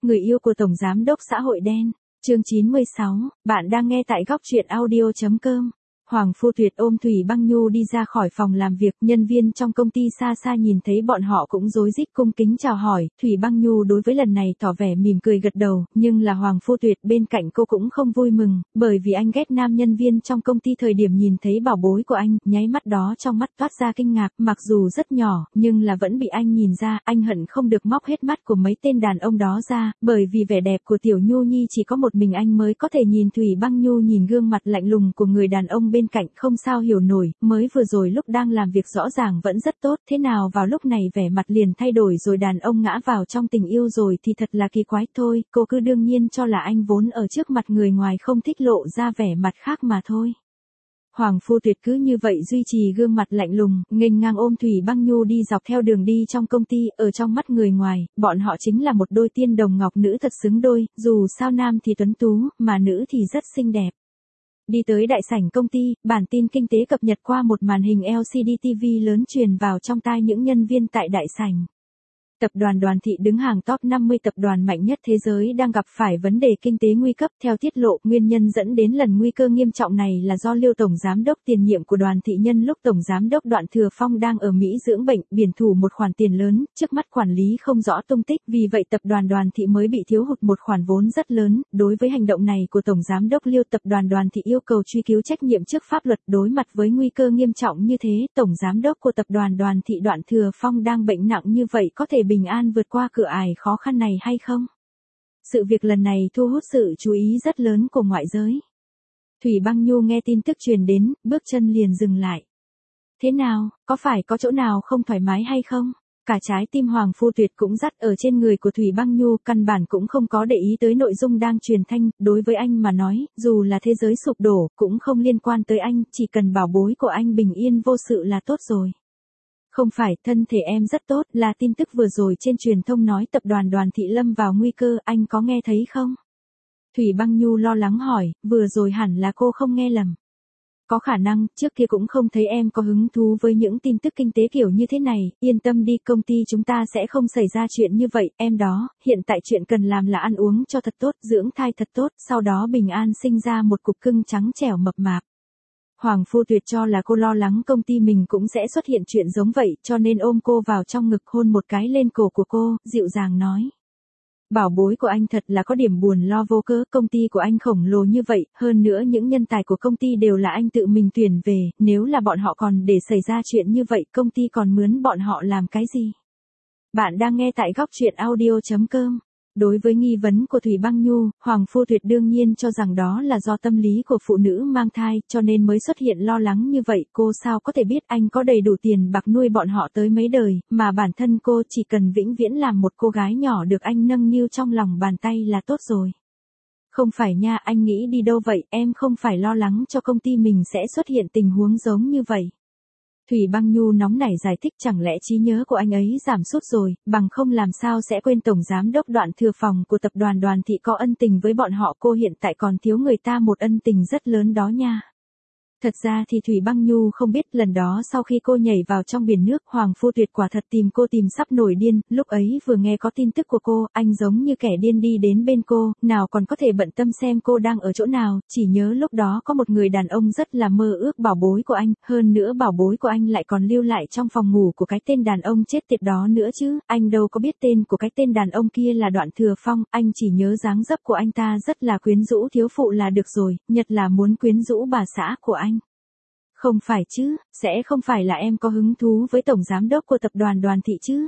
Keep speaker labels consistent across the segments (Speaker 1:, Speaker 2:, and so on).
Speaker 1: Người yêu của Tổng Giám đốc xã hội đen. Chương 96, bạn đang nghe tại góc truyện audio.com. Hoàng Phu Tuyệt ôm Thủy Băng Nhu đi ra khỏi phòng làm việc, nhân viên trong công ty xa xa nhìn thấy bọn họ cũng rối rít cung kính chào hỏi, Thủy Băng Nhu đối với lần này tỏ vẻ mỉm cười gật đầu, nhưng là Hoàng Phu Tuyệt bên cạnh cô cũng không vui mừng, bởi vì anh ghét nam nhân viên trong công ty thời điểm nhìn thấy bảo bối của anh, nháy mắt đó trong mắt toát ra kinh ngạc, mặc dù rất nhỏ, nhưng là vẫn bị anh nhìn ra, anh hận không được móc hết mắt của mấy tên đàn ông đó ra, bởi vì vẻ đẹp của Tiểu Nhu Nhi chỉ có một mình anh mới có thể nhìn. Thủy Băng Nhu nhìn gương mặt lạnh lùng của người đàn ông bên cạnh không sao hiểu nổi, mới vừa rồi lúc đang làm việc rõ ràng vẫn rất tốt, thế nào vào lúc này vẻ mặt liền thay đổi rồi đàn ông ngã vào trong tình yêu rồi thì thật là kỳ quái thôi, cô cứ đương nhiên cho là anh vốn ở trước mặt người ngoài không thích lộ ra vẻ mặt khác mà thôi. Hoàng Phu Tuyệt cứ như vậy duy trì gương mặt lạnh lùng, nghênh ngang ôm Thủy Băng Nhu đi dọc theo đường đi trong công ty, ở trong mắt người ngoài, bọn họ chính là một đôi tiên đồng ngọc nữ thật xứng đôi, dù sao nam thì tuấn tú, mà nữ thì rất xinh đẹp. Đi tới đại sảnh công ty, bản tin kinh tế cập nhật qua một màn hình LCD TV lớn truyền vào trong tai những nhân viên tại đại sảnh. Tập đoàn Đoàn Thị đứng hàng top 50 tập đoàn mạnh nhất thế giới đang gặp phải vấn đề kinh tế nguy cấp. Theo tiết lộ, nguyên nhân dẫn đến lần nguy cơ nghiêm trọng này là do Liêu Tổng Giám đốc tiền nhiệm của Đoàn Thị nhân lúc Tổng Giám đốc Đoạn Thừa Phong đang ở Mỹ dưỡng bệnh, biển thủ một khoản tiền lớn, trước mắt quản lý không rõ tung tích, vì vậy tập đoàn Đoàn Thị mới bị thiếu hụt một khoản vốn rất lớn. Đối với hành động này của Tổng Giám đốc Liêu, tập đoàn Đoàn Thị yêu cầu truy cứu trách nhiệm trước pháp luật. Đối mặt với nguy cơ nghiêm trọng như thế, Tổng Giám đốc của tập đoàn Đoàn Thị Đoạn Thừa Phong đang bệnh nặng như vậy có thể bình an vượt qua cửa ải khó khăn này hay không? Sự việc lần này thu hút sự chú ý rất lớn của ngoại giới. Thủy Băng Nhu nghe tin tức truyền đến, bước chân liền dừng lại. Thế nào, có phải có chỗ nào không thoải mái hay không? Cả trái tim Hoàng Phu Tuyệt cũng dắt ở trên người của Thủy Băng Nhu, căn bản cũng không có để ý tới nội dung đang truyền thanh, đối với anh mà nói, dù là thế giới sụp đổ, cũng không liên quan tới anh, chỉ cần bảo bối của anh bình yên vô sự là tốt rồi. Không phải, thân thể em rất tốt, là tin tức vừa rồi trên truyền thông nói tập đoàn Đoàn Thị lâm vào nguy cơ, anh có nghe thấy không? Thủy Băng Nhu lo lắng hỏi, vừa rồi hẳn là cô không nghe lầm. Có khả năng, trước kia cũng không thấy em có hứng thú với những tin tức kinh tế kiểu như thế này, yên tâm đi, công ty chúng ta sẽ không xảy ra chuyện như vậy, em đó, hiện tại chuyện cần làm là ăn uống cho thật tốt, dưỡng thai thật tốt, sau đó bình an sinh ra một cục cưng trắng trẻo mập mạp. Hoàng Phu Tuyệt cho là cô lo lắng công ty mình cũng sẽ xuất hiện chuyện giống vậy, cho nên ôm cô vào trong ngực hôn một cái lên cổ của cô, dịu dàng nói. Bảo bối của anh thật là có điểm buồn lo vô cớ, công ty của anh khổng lồ như vậy, hơn nữa những nhân tài của công ty đều là anh tự mình tuyển về, nếu là bọn họ còn để xảy ra chuyện như vậy, công ty còn mướn bọn họ làm cái gì? Bạn đang nghe tại góc truyện audio.com. Đối với nghi vấn của Thủy Băng Nhu, Hoàng Phu Tuyệt đương nhiên cho rằng đó là do tâm lý của phụ nữ mang thai, cho nên mới xuất hiện lo lắng như vậy. Cô sao có thể biết anh có đầy đủ tiền bạc nuôi bọn họ tới mấy đời, mà bản thân cô chỉ cần vĩnh viễn làm một cô gái nhỏ được anh nâng niu trong lòng bàn tay là tốt rồi. Không phải nha, anh nghĩ đi đâu vậy, em không phải lo lắng cho công ty mình sẽ xuất hiện tình huống giống như vậy. Thủy Băng Nhu nóng nảy giải thích, chẳng lẽ trí nhớ của anh ấy giảm sút rồi, bằng không làm sao sẽ quên Tổng Giám đốc Đoạn Thừa Phòng của tập đoàn Đoàn Thị có ân tình với bọn họ, cô hiện tại còn thiếu người ta một ân tình rất lớn đó nha. Thật ra thì Thủy Băng Nhu không biết, lần đó sau khi cô nhảy vào trong biển nước, Hoàng Phu Tuyệt quả thật tìm cô tìm sắp nổi điên, lúc ấy vừa nghe có tin tức của cô, anh giống như kẻ điên đi đến bên cô, nào còn có thể bận tâm xem cô đang ở chỗ nào, chỉ nhớ lúc đó có một người đàn ông rất là mơ ước bảo bối của anh, hơn nữa bảo bối của anh lại còn lưu lại trong phòng ngủ của cái tên đàn ông chết tiệt đó nữa chứ, anh đâu có biết tên của cái tên đàn ông kia là Đoạn Thừa Phong, anh chỉ nhớ dáng dấp của anh ta rất là quyến rũ thiếu phụ là được rồi, nhất là muốn quyến rũ bà xã của anh. Không phải chứ, sẽ không phải là em có hứng thú với Tổng Giám đốc của tập đoàn Đoàn Thị chứ?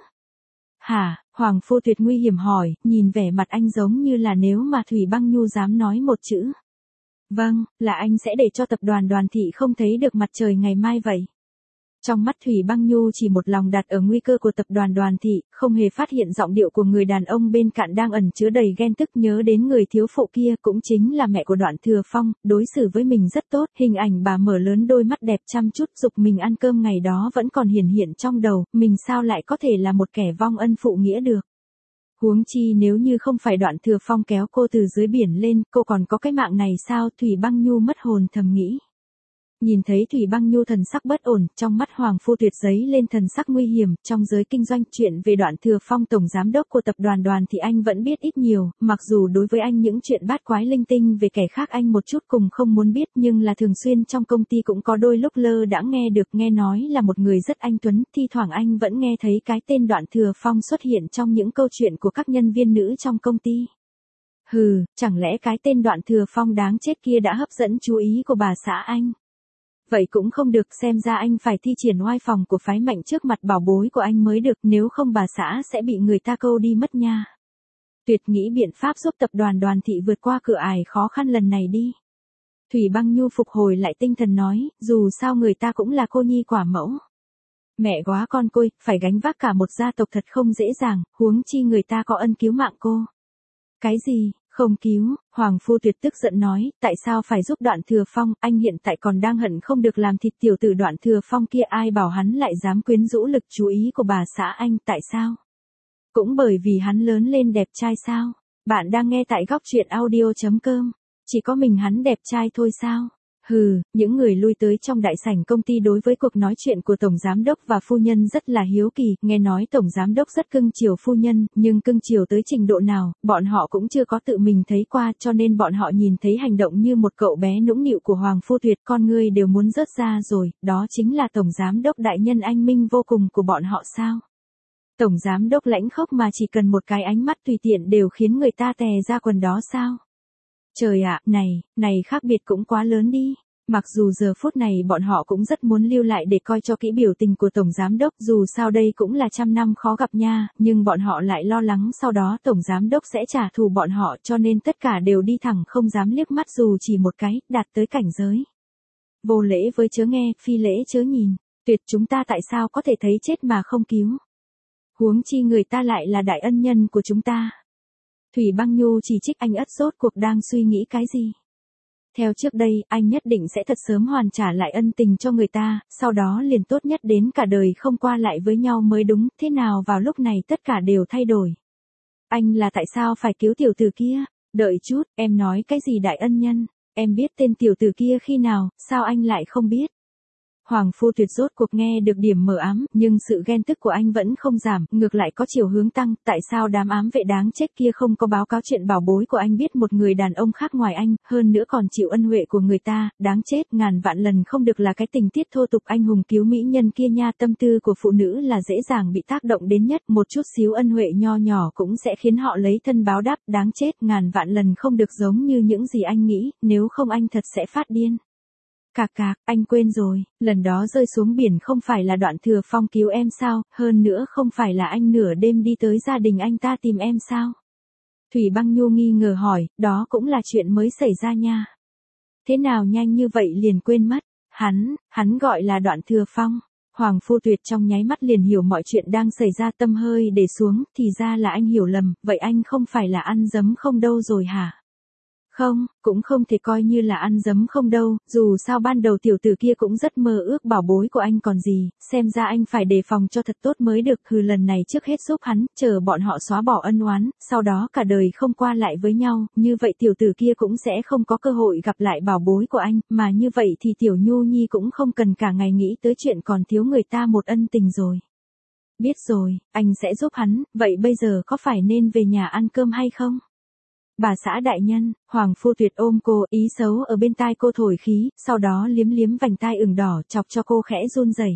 Speaker 1: Hả? Hoàng Phu Tuyệt nguy hiểm hỏi, nhìn vẻ mặt anh giống như là nếu mà Thủy Băng Nhu dám nói một chữ. Vâng, là anh sẽ để cho tập đoàn Đoàn Thị không thấy được mặt trời ngày mai vậy. Trong mắt Thủy Băng Nhu chỉ một lòng đặt ở nguy cơ của tập đoàn Đoàn Thị, không hề phát hiện giọng điệu của người đàn ông bên cạnh đang ẩn chứa đầy ghen tức, nhớ đến người thiếu phụ kia cũng chính là mẹ của Đoạn Thừa Phong, đối xử với mình rất tốt, hình ảnh bà mở lớn đôi mắt đẹp chăm chút giục mình ăn cơm ngày đó vẫn còn hiển hiện trong đầu, mình sao lại có thể là một kẻ vong ân phụ nghĩa được. Huống chi nếu như không phải Đoạn Thừa Phong kéo cô từ dưới biển lên, cô còn có cái mạng này sao? Thủy Băng Nhu mất hồn thầm nghĩ. Nhìn thấy Thủy Băng Nhu thần sắc bất ổn, trong mắt Hoàng Phu Tuyệt giấy lên thần sắc nguy hiểm, trong giới kinh doanh chuyện về Đoạn Thừa Phong tổng giám đốc của tập đoàn Đoàn thì anh vẫn biết ít nhiều, mặc dù đối với anh những chuyện bát quái linh tinh về kẻ khác anh một chút cùng không muốn biết, nhưng là thường xuyên trong công ty cũng có đôi lúc lơ đãng nghe được, nghe nói là một người rất anh tuấn, thi thoảng anh vẫn nghe thấy cái tên Đoạn Thừa Phong xuất hiện trong những câu chuyện của các nhân viên nữ trong công ty. Hừ, chẳng lẽ cái tên Đoạn Thừa Phong đáng chết kia đã hấp dẫn chú ý của bà xã anh? Vậy cũng không được, xem ra anh phải thi triển oai phòng của phái Mạnh trước mặt bảo bối của anh mới được, nếu không bà xã sẽ bị người ta câu đi mất nha. Tuyệt nghĩ biện pháp giúp tập đoàn Đoàn thị vượt qua cửa ải khó khăn lần này đi. Thủy Băng Nhu phục hồi lại tinh thần nói, dù sao người ta cũng là cô nhi quả mẫu. Mẹ góa con côi, phải gánh vác cả một gia tộc thật không dễ dàng, huống chi người ta có ân cứu mạng cô. Cái gì? Không cứu, Hoàng Phu Tuyệt tức giận nói, tại sao phải giúp Đoạn Thừa Phong, anh hiện tại còn đang hận không được làm thịt tiểu tử Đoạn Thừa Phong kia, ai bảo hắn lại dám quyến rũ lực chú ý của bà xã anh, tại sao? Cũng bởi vì hắn lớn lên đẹp trai sao? Bạn đang nghe tại góc truyện audio.com, chỉ có mình hắn đẹp trai thôi sao? Hừ, những người lui tới trong đại sảnh công ty đối với cuộc nói chuyện của Tổng Giám Đốc và Phu Nhân rất là hiếu kỳ, nghe nói Tổng Giám Đốc rất cưng chiều Phu Nhân, nhưng cưng chiều tới trình độ nào, bọn họ cũng chưa có tự mình thấy qua, cho nên bọn họ nhìn thấy hành động như một cậu bé nũng nịu của Hoàng Phu Tuyệt, con ngươi đều muốn rớt ra rồi, đó chính là Tổng Giám Đốc đại nhân anh minh vô cùng của bọn họ sao? Tổng Giám Đốc lãnh khốc mà chỉ cần một cái ánh mắt tùy tiện đều khiến người ta tè ra quần đó sao? Trời ạ, này khác biệt cũng quá lớn đi. Mặc dù giờ phút này bọn họ cũng rất muốn lưu lại để coi cho kỹ biểu tình của Tổng Giám Đốc, dù sao đây cũng là trăm năm khó gặp nha, nhưng bọn họ lại lo lắng sau đó Tổng Giám Đốc sẽ trả thù bọn họ, cho nên tất cả đều đi thẳng không dám liếc mắt dù chỉ một cái, đạt tới cảnh giới. Vô lễ với chớ nghe, phi lễ chớ nhìn, tuyệt chúng ta tại sao có thể thấy chết mà không cứu. Huống chi người ta lại là đại ân nhân của chúng ta. Thủy Băng Nhu chỉ trích anh ất rốt cuộc đang suy nghĩ cái gì. Theo trước đây, anh nhất định sẽ thật sớm hoàn trả lại ân tình cho người ta, sau đó liền tốt nhất đến cả đời không qua lại với nhau mới đúng, thế nào vào lúc này tất cả đều thay đổi. Anh là tại sao phải cứu tiểu tử kia? Đợi chút, em nói cái gì đại ân nhân? Em biết tên tiểu tử kia khi nào, sao anh lại không biết? Hoàng Phu Tuyệt rốt cuộc nghe được điểm mờ ám, nhưng sự ghen tức của anh vẫn không giảm, ngược lại có chiều hướng tăng, tại sao đám ám vệ đáng chết kia không có báo cáo chuyện bảo bối của anh biết một người đàn ông khác ngoài anh, hơn nữa còn chịu ân huệ của người ta, đáng chết, ngàn vạn lần không được là cái tình tiết thô tục anh hùng cứu mỹ nhân kia nha, tâm tư của phụ nữ là dễ dàng bị tác động đến nhất, một chút xíu ân huệ nho nhỏ cũng sẽ khiến họ lấy thân báo đáp, đáng chết, ngàn vạn lần không được giống như những gì anh nghĩ, nếu không anh thật sẽ phát điên. Cạc cạc, anh quên rồi, lần đó rơi xuống biển không phải là Đoạn Thừa Phong cứu em sao, hơn nữa không phải là anh nửa đêm đi tới gia đình anh ta tìm em sao? Thủy Băng Nhu nghi ngờ hỏi, đó cũng là chuyện mới xảy ra nha. Thế nào nhanh như vậy liền quên mất, hắn gọi là Đoạn Thừa Phong. Hoàng Phu Tuyệt trong nháy mắt liền hiểu mọi chuyện đang xảy ra, tâm hơi để xuống, thì ra là anh hiểu lầm, vậy anh không phải là ăn dấm không đâu rồi hả? Không, cũng không thể coi như là ăn dấm không đâu, dù sao ban đầu tiểu tử kia cũng rất mơ ước bảo bối của anh còn gì, xem ra anh phải đề phòng cho thật tốt mới được, lần này trước hết giúp hắn, chờ bọn họ xóa bỏ ân oán, sau đó cả đời không qua lại với nhau, như vậy tiểu tử kia cũng sẽ không có cơ hội gặp lại bảo bối của anh, mà như vậy thì tiểu Nhu Nhi cũng không cần cả ngày nghĩ tới chuyện còn thiếu người ta một ân tình rồi. Biết rồi, anh sẽ giúp hắn, vậy bây giờ có phải nên về nhà ăn cơm hay không? Bà xã đại nhân, Hoàng Phu Tuyệt ôm cô, ý xấu ở bên tai cô thổi khí, sau đó liếm liếm vành tai ửng đỏ, chọc cho cô khẽ run rẩy.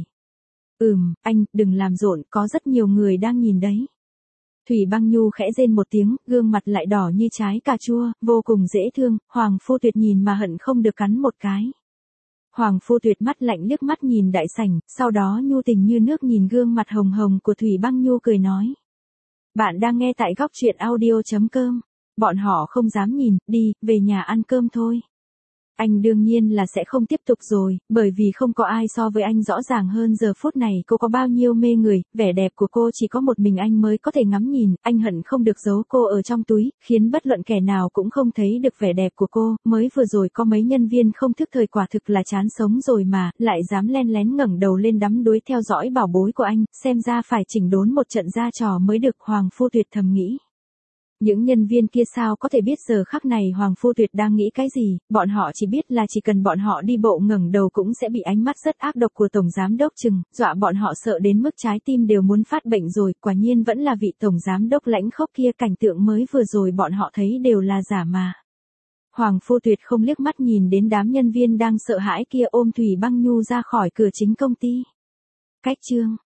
Speaker 1: Anh, đừng làm rộn, có rất nhiều người đang nhìn đấy. Thủy Băng Nhu khẽ rên một tiếng, gương mặt lại đỏ như trái cà chua, vô cùng dễ thương, Hoàng Phu Tuyệt nhìn mà hận không được cắn một cái. Hoàng Phu Tuyệt mắt lạnh liếc mắt nhìn đại sảnh, sau đó nhu tình như nước nhìn gương mặt hồng hồng của Thủy Băng Nhu cười nói. Bạn đang nghe tại góc truyện audio.com. Bọn họ không dám nhìn, đi, về nhà ăn cơm thôi. Anh đương nhiên là sẽ không tiếp tục rồi, bởi vì không có ai so với anh rõ ràng hơn giờ phút này cô có bao nhiêu mê người, vẻ đẹp của cô chỉ có một mình anh mới có thể ngắm nhìn, anh hận không được giấu cô ở trong túi, khiến bất luận kẻ nào cũng không thấy được vẻ đẹp của cô, mới vừa rồi có mấy nhân viên không thức thời quả thực là chán sống rồi mà, lại dám len lén ngẩng đầu lên đắm đuối theo dõi bảo bối của anh, xem ra phải chỉnh đốn một trận ra trò mới được, Hoàng Phu Tuyệt thầm nghĩ. Những nhân viên kia sao có thể biết giờ khắc này Hoàng Phu Tuyệt đang nghĩ cái gì, bọn họ chỉ biết là chỉ cần bọn họ đi bộ ngẩng đầu cũng sẽ bị ánh mắt rất ác độc của Tổng Giám Đốc chừng, dọa bọn họ sợ đến mức trái tim đều muốn phát bệnh rồi, quả nhiên vẫn là vị Tổng Giám Đốc lãnh khốc kia, cảnh tượng mới vừa rồi bọn họ thấy đều là giả mà. Hoàng Phu Tuyệt không liếc mắt nhìn đến đám nhân viên đang sợ hãi kia ôm Thủy Băng Nhu ra khỏi cửa chính công ty. Cách chương